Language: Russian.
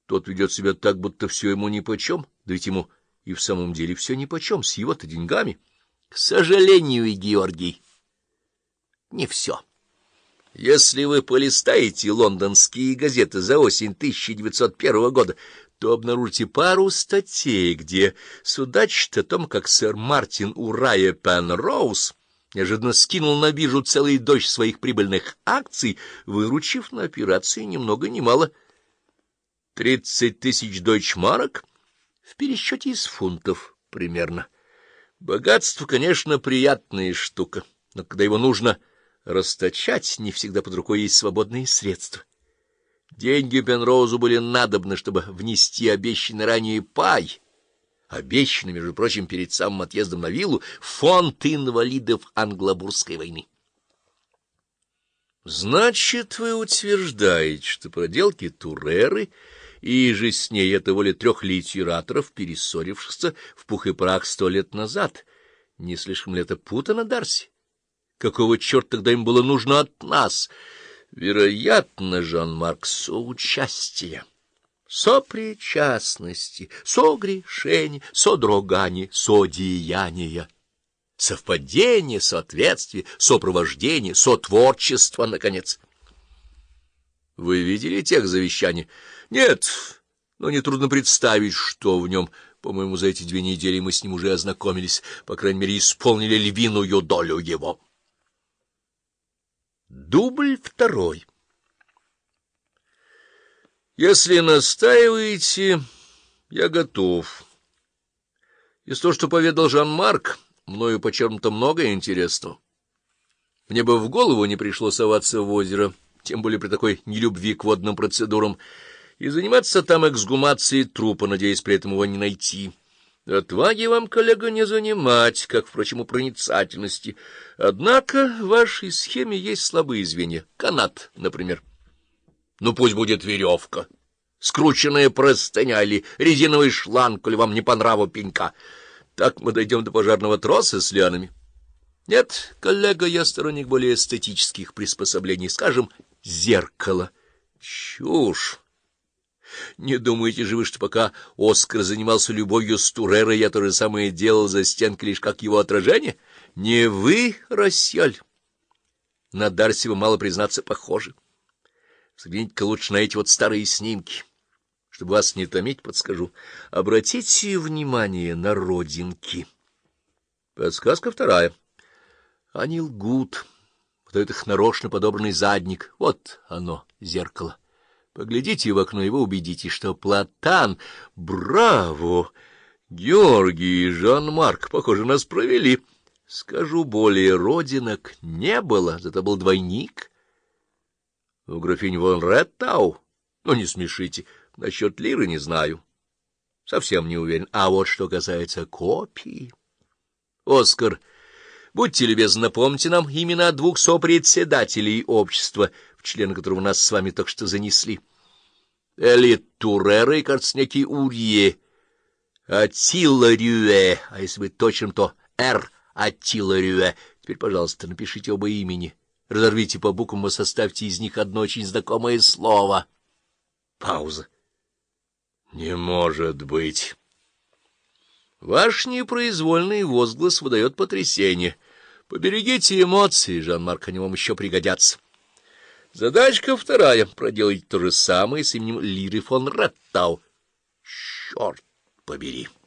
Тот ведет себя так, будто все ему нипочем, да ведь ему и в самом деле все нипочем, с его-то деньгами. К сожалению, Георгий, не все. Если вы полистаете лондонские газеты за осень 1901 года, то обнаружите пару статей, где судачат о том, как сэр Мартин Урайя Пенроуз неожиданно скинул на биржу целый дождь своих прибыльных акций, выручив на операции ни много ни мало 30 тысяч дойчмарок в пересчете из фунтов примерно. Богатство, конечно, приятная штука, но когда его нужно расточать, не всегда под рукой есть свободные средства. Деньги Пенроузу были надобны, чтобы внести обещанный ранее пай, обещанный, между прочим, перед самым отъездом на виллу, в фонд инвалидов Англобурской войны. Значит, вы утверждаете, что проделки Туреры и же с ней это воля 3 литераторов, перессорившихся в пух и прах 100 лет назад. Не слишком ли это путано, Дарси? Какого черта тогда им было нужно от нас? Вероятно, Жан-Марк, соучастие, сопричастности, согрешения, содрогания, содеяния, совпадение, соответствие, сопровождение, сотворчество, наконец. Вы видели тех завещаний? Нет, но нетрудно представить, что в нем. По-моему, за эти 2 недели мы с ним уже ознакомились, по крайней мере, исполнили львиную долю его. Дубль 2. Если настаиваете, я готов. Из того, что поведал Жан-Марк, мною почерпнуто много интересного. Мне бы в голову не пришло соваться в озеро, тем более при такой нелюбви к водным процедурам, и заниматься там эксгумацией трупа, надеясь при этом его не найти. Отваги вам, коллега, не занимать, как, впрочем, у проницательности. Однако в вашей схеме есть слабые звенья. Канат, например. Ну, пусть будет веревка, скрученная простыня или резиновый шланг, коли вам не по нраву пенька. Так мы дойдем до пожарного троса с лианами. Нет, коллега, я сторонник более эстетических приспособлений, скажем, зеркало. Чушь! Не думаете же вы, что пока Оскар занимался любовью с Турерой, я то же самое делал за стенкой лишь как его отражение? Не вы, Рассьяль. На Дарси вы, мало признаться, похожи. Взгляните-ка лучше на эти вот старые снимки. Чтобы вас не томить, подскажу. Обратите внимание на родинки. Подсказка 2. Они лгут. Подают их нарочно подобранный задник. Вот оно, зеркало. Поглядите в окно, и вы убедитесь, что Платан... Браво! Георгий и Жан-Марк, похоже, нас провели. Скажу более, родинок не было, зато был двойник. У графини фон Реттау? Ну, не смешите. Насчет лиры не знаю. Совсем не уверен. А вот что касается копии... Оскар, будьте любезны, напомните нам имена 2 сопредседателей общества, в члены которого нас с вами только что занесли. Эли Турера и, кажется, некий Урье. Аттила Рюэ, а если быть точным, то Р. Аттила Рюэ. Теперь, пожалуйста, напишите оба имени. Разорвите по буквам и составьте из них одно очень знакомое слово. Пауза. Не может быть. Ваш непроизвольный возглас выдает потрясение. Поберегите эмоции, Жан-Марк, они вам еще пригодятся. Задачка 2. Проделайте то же самое с именем Лиры фон Реттау. Черт побери!